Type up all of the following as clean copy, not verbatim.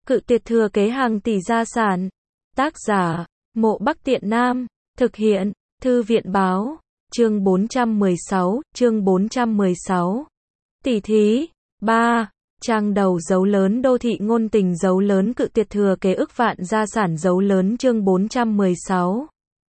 Cự tuyệt thừa kế hàng tỷ gia sản. Tác giả, Mộ Bắc Tiện Nam. Thực hiện, Thư viện báo. Chương 416. Tỉ thí. 3. Trang đầu dấu lớn đô thị ngôn tình dấu lớn cự tuyệt thừa kế ức vạn gia sản dấu lớn chương 416.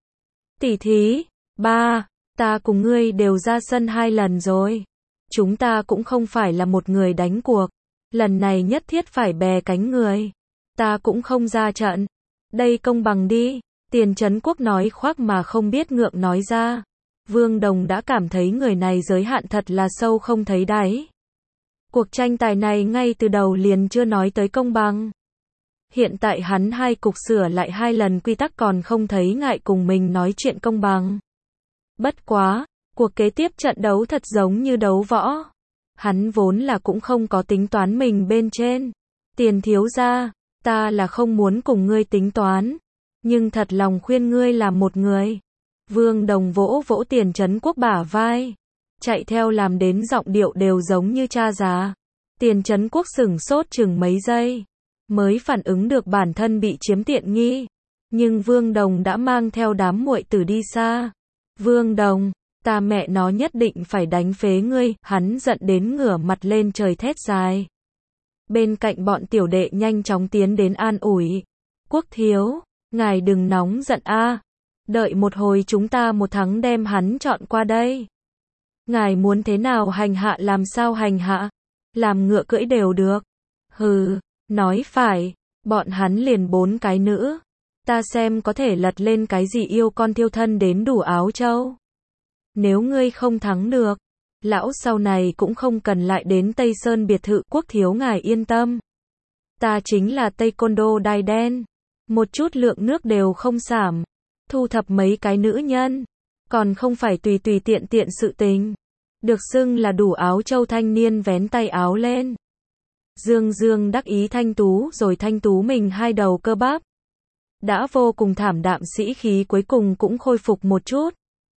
Tỉ thí. 3. Ta cùng ngươi đều ra sân 2 lần rồi. Chúng ta cũng không phải là một người đánh cuộc. Lần này nhất thiết phải bè cánh người. Ta cũng không ra trận. Đây công bằng đi. Tiền Trấn Quốc nói khoác mà không biết ngượng nói ra. Vương Đồng đã cảm thấy người này giới hạn thật là sâu không thấy đáy. Cuộc tranh tài này ngay từ đầu liền chưa nói tới công bằng. Hiện tại hắn hai cục sửa lại 2 lần quy tắc còn không thấy ngại cùng mình nói chuyện công bằng. Bất quá, cuộc kế tiếp trận đấu thật giống như đấu võ. Hắn vốn là cũng không có tính toán mình bên trên. Tiền thiếu gia, ta là không muốn cùng ngươi tính toán. Nhưng thật lòng khuyên ngươi làm một người. Vương Đồng vỗ vỗ Tiền Trấn Quốc bả vai. Chạy theo làm đến giọng điệu đều giống như cha già. Tiền Trấn Quốc sửng sốt chừng mấy giây. Mới phản ứng được bản thân bị chiếm tiện nghi. Nhưng Vương Đồng đã mang theo đám muội tử đi xa. Vương Đồng, ta mẹ nó nhất định phải đánh phế ngươi. Hắn giận đến ngửa mặt lên trời thét dài. Bên cạnh bọn tiểu đệ nhanh chóng tiến đến an ủi. Quốc thiếu, ngài đừng nóng giận a. Đợi một hồi chúng ta một thắng đem hắn chọn qua đây. Ngài muốn thế nào hành hạ làm sao hành hạ. Làm ngựa cưỡi đều được. Hừ, nói phải. Bọn hắn liền 4 cái nữ. Ta xem có thể lật lên cái gì yêu con thiêu thân đến đủ áo trâu. Nếu ngươi không thắng được, lão sau này cũng không cần lại đến Tây Sơn biệt thự. Quốc thiếu ngài yên tâm. Ta chính là Taekwondo đai đen. Một chút lượng nước đều không giảm. Thu thập mấy cái nữ nhân. Còn không phải tùy tùy tiện tiện sự tình. Được xưng là đủ áo trâu thanh niên vén tay áo lên. Dương Dương đắc ý thanh tú rồi thanh tú mình 2 đầu cơ bắp. Đã vô cùng thảm đạm sĩ khí cuối cùng cũng khôi phục một chút.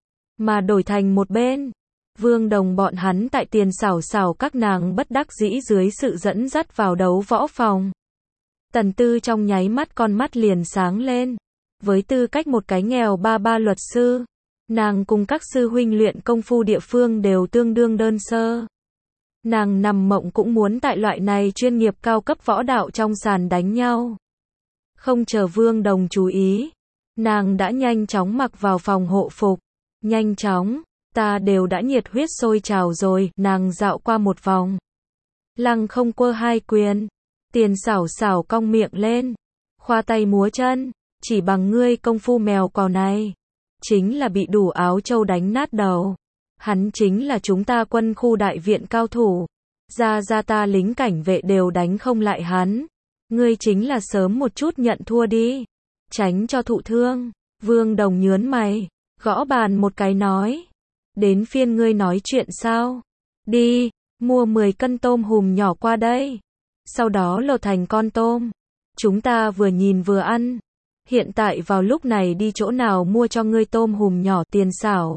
Mà đổi thành một bên. Vương Đồng bọn hắn tại Tiền xảo xảo các nàng bất đắc dĩ dưới sự dẫn dắt vào đấu võ phòng. Tần Tư trong nháy mắt con mắt liền sáng lên. Với tư cách một cái nghèo ba luật sư. Nàng cùng các sư huynh luyện công phu địa phương đều tương đương đơn sơ. Nàng nằm mộng cũng muốn tại loại này chuyên nghiệp cao cấp võ đạo trong sàn đánh nhau. Không chờ Vương Đồng chú ý. Nàng đã nhanh chóng mặc vào phòng hộ phục. Nhanh chóng, ta đều đã nhiệt huyết sôi trào rồi. Nàng dạo qua một vòng. Lăng không quơ 2 quyền. Tiền xảo xảo cong miệng lên. Khoa tay múa chân. Chỉ bằng ngươi công phu mèo cò này. Chính là bị đủ áo trâu đánh nát đầu. Hắn chính là chúng ta quân khu đại viện cao thủ. Ra ta lính cảnh vệ đều đánh không lại hắn. Ngươi chính là sớm một chút nhận thua đi. Tránh cho thụ thương. Vương Đồng nhớn mày. Gõ bàn một cái nói. Đến phiên ngươi nói chuyện sao? Đi, mua 10 cân tôm hùm nhỏ qua đây. Sau đó lột thành con tôm. Chúng ta vừa nhìn vừa ăn. Hiện tại vào lúc này đi chỗ nào mua cho ngươi tôm hùm nhỏ. Tiền xảo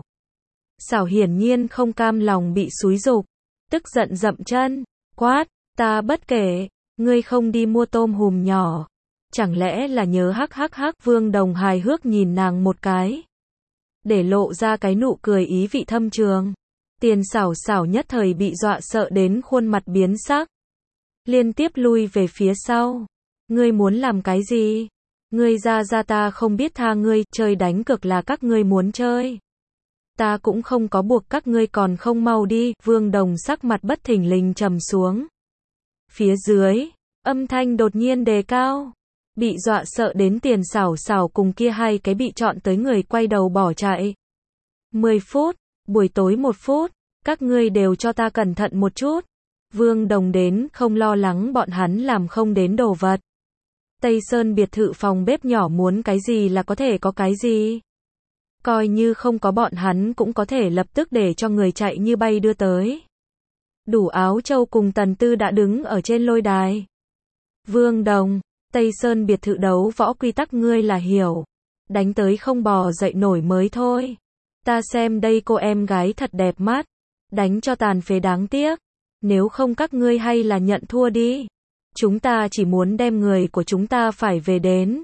xảo hiển nhiên không cam lòng bị xúi giục. Tức giận dậm chân. Quát, ta bất kể. Ngươi không đi mua tôm hùm nhỏ. Chẳng lẽ là nhớ hắc. Vương Đồng hài hước nhìn nàng một cái. Để lộ ra cái nụ cười ý vị thâm trường. Tiền xảo xảo nhất thời bị dọa sợ đến khuôn mặt biến sắc. Liên tiếp lui về phía sau. Ngươi muốn làm cái gì? Ngươi ra ta không biết tha ngươi. Chơi đánh cược là các ngươi muốn chơi. Ta cũng không có buộc các ngươi còn không mau đi. Vương Đồng sắc mặt bất thình lình trầm xuống. Phía dưới, âm thanh đột nhiên đề cao. Bị dọa sợ đến Tiền xảo xảo cùng kia 2 cái bị chọn tới người quay đầu bỏ chạy. 10 phút, buổi tối 1 phút, các ngươi đều cho ta cẩn thận một chút. Vương Đồng đến không lo lắng bọn hắn làm không đến đồ vật. Tây Sơn biệt thự phòng bếp nhỏ muốn cái gì là có thể có cái gì. Coi như không có bọn hắn cũng có thể lập tức để cho người chạy như bay đưa tới. Đủ áo trâu cùng Tần Tư đã đứng ở trên lôi đài. Vương Đồng, Tây Sơn biệt thự đấu võ quy tắc ngươi là hiểu. Đánh tới không bò dậy nổi mới thôi. Ta xem đây cô em gái thật đẹp mắt. Đánh cho tàn phế đáng tiếc. Nếu không các ngươi hay là nhận thua đi. Chúng ta chỉ muốn đem người của chúng ta phải về đến.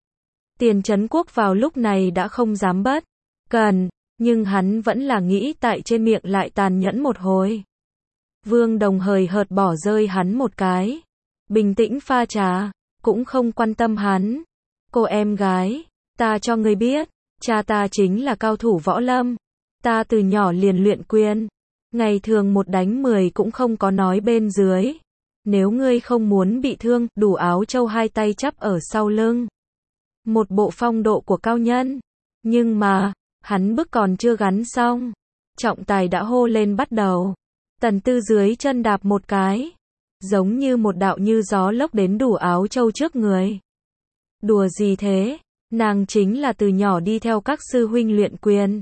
Tiền Trấn Quốc vào lúc này đã không dám bất cần, nhưng hắn vẫn là nghĩ tại trên miệng lại tàn nhẫn một hồi. Vương Đồng hời hợt bỏ rơi hắn một cái. Bình tĩnh pha trà, cũng không quan tâm hắn. Cô em gái, ta cho ngươi biết, cha ta chính là cao thủ võ lâm. Ta từ nhỏ liền luyện quyền. Ngày thường một đánh 10 cũng không có nói bên dưới. Nếu ngươi không muốn bị thương, đủ áo trâu hai tay chắp ở sau lưng. Một bộ phong độ của cao nhân. Nhưng mà, hắn bước còn chưa gắn xong. Trọng tài đã hô lên bắt đầu. Tần Tư dưới chân đạp một cái. Giống như một đạo như gió lốc đến đủ áo trâu trước người. Đùa gì thế? Nàng chính là từ nhỏ đi theo các sư huynh luyện quyền.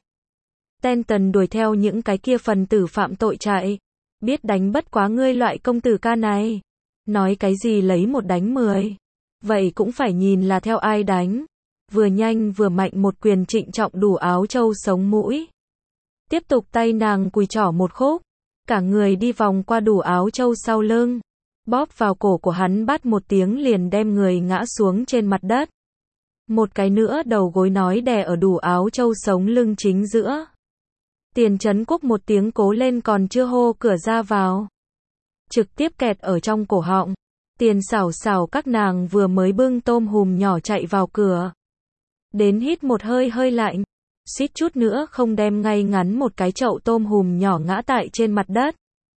Ten Tần đuổi theo những cái kia phần tử phạm tội chạy. Biết đánh bất quá ngươi loại công tử ca này. Nói cái gì lấy một đánh 10. Vậy cũng phải nhìn là theo ai đánh. Vừa nhanh vừa mạnh một quyền trịnh trọng đủ áo trâu sống mũi. Tiếp tục tay nàng cùi trỏ một khúc. Cả người đi vòng qua đủ áo trâu sau lưng. Bóp vào cổ của hắn bắt một tiếng liền đem người ngã xuống trên mặt đất. Một cái nữa đầu gối nói đè ở đủ áo trâu sống lưng chính giữa. Tiền Trấn Quốc một tiếng cố lên còn chưa hô cửa ra vào. Trực tiếp kẹt ở trong cổ họng. Tiền xảo xảo các nàng vừa mới bưng tôm hùm nhỏ chạy vào cửa. Đến hít một hơi hơi lạnh. Suýt chút nữa không đem ngay ngắn một cái chậu tôm hùm nhỏ ngã tại trên mặt đất.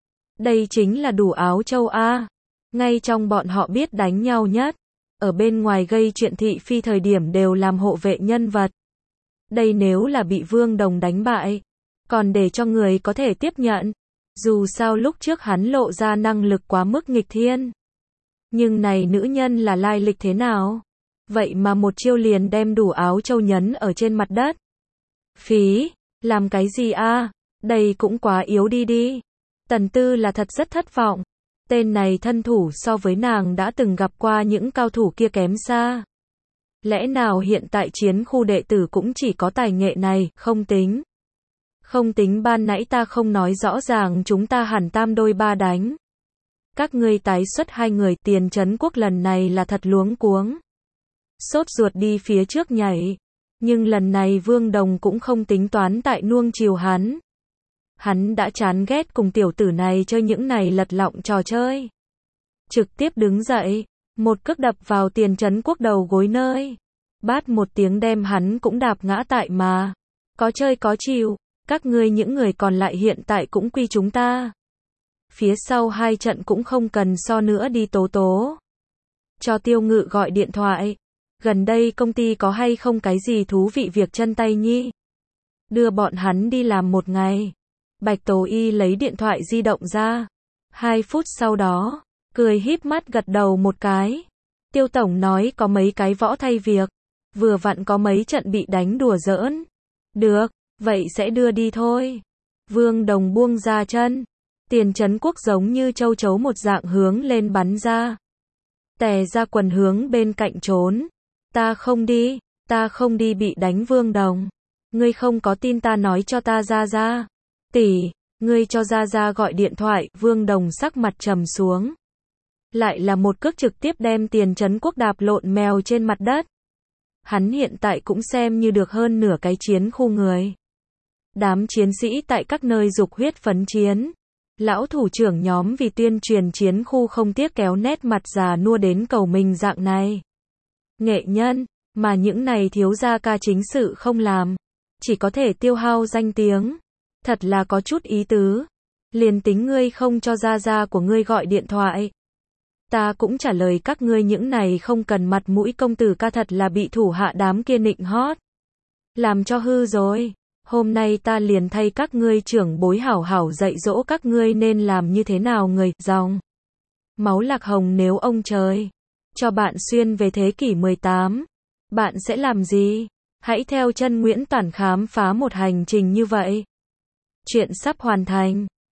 Đây chính là đủ áo trâu A. Ngay trong bọn họ biết đánh nhau nhất. Ở bên ngoài gây chuyện thị phi thời điểm đều làm hộ vệ nhân vật. Đây nếu là bị Vương Đồng đánh bại. Còn để cho người có thể tiếp nhận. Dù sao lúc trước hắn lộ ra năng lực quá mức nghịch thiên. Nhưng này nữ nhân là lai lịch thế nào? Vậy mà một chiêu liền đem đủ áo trâu nhấn ở trên mặt đất. Phí, làm cái gì a? Đây cũng quá yếu đi. Tần Tư là thật rất thất vọng. Tên này thân thủ so với nàng đã từng gặp qua những cao thủ kia kém xa. Lẽ nào hiện tại chiến khu đệ tử cũng chỉ có tài nghệ này, không tính. Không tính ban nãy ta không nói rõ ràng chúng ta hẳn tam đôi ba đánh. Các ngươi tái xuất hai người. Tiền Trấn Quốc lần này là thật luống cuống. Sốt ruột đi phía trước nhảy. Nhưng lần này Vương Đồng cũng không tính toán tại nuông chiều hắn. Hắn đã chán ghét cùng tiểu tử này chơi những này lật lọng trò chơi. Trực tiếp đứng dậy, một cước đập vào Tiền Trấn Quốc đầu gối nơi. Bát một tiếng đem hắn cũng đạp ngã tại mà. Có chơi có chịu, các ngươi những người còn lại hiện tại cũng quy chúng ta. Phía sau hai trận cũng không cần so nữa đi tố. Cho Tiêu Ngự gọi điện thoại. Gần đây công ty có hay không cái gì thú vị việc chân tay nhi? Đưa bọn hắn đi làm một ngày. Bạch Tố Y lấy điện thoại di động ra. 2 phút sau đó, cười híp mắt gật đầu một cái. Tiêu Tổng nói có mấy cái võ thay việc. Vừa vặn có mấy trận bị đánh đùa giỡn. Được, vậy sẽ đưa đi thôi. Vương Đồng buông ra chân. Tiền Trấn Quốc giống như châu chấu một dạng hướng lên bắn ra. Tè ra quần hướng bên cạnh trốn. Ta không đi bị đánh. Vương Đồng. Ngươi không có tin ta nói cho ta ra. Tỷ, ngươi cho ra gọi điện thoại. Vương Đồng sắc mặt trầm xuống. Lại là một cước trực tiếp đem Tiền Trấn Quốc đạp lộn mèo trên mặt đất. Hắn hiện tại cũng xem như được hơn nửa cái chiến khu người. Đám chiến sĩ tại các nơi dục huyết phấn chiến. Lão thủ trưởng nhóm vì tuyên truyền chiến khu không tiếc kéo nét mặt già nua đến cầu mình dạng này. Nghệ nhân, mà những này thiếu gia ca chính sự không làm. Chỉ có thể tiêu hao danh tiếng. Thật là có chút ý tứ. Liền tính ngươi không cho gia của ngươi gọi điện thoại. Ta cũng trả lời các ngươi những này không cần mặt mũi công tử ca thật là bị thủ hạ đám kia nịnh hót. Làm cho hư rồi. Hôm nay ta liền thay các ngươi trưởng bối hảo hảo dạy dỗ các ngươi nên làm như thế nào người, dòng. Máu Lạc Hồng nếu ông trời cho bạn xuyên về thế kỷ 18, bạn sẽ làm gì? Hãy theo chân Nguyễn Toản khám phá một hành trình như vậy. Chuyện sắp hoàn thành.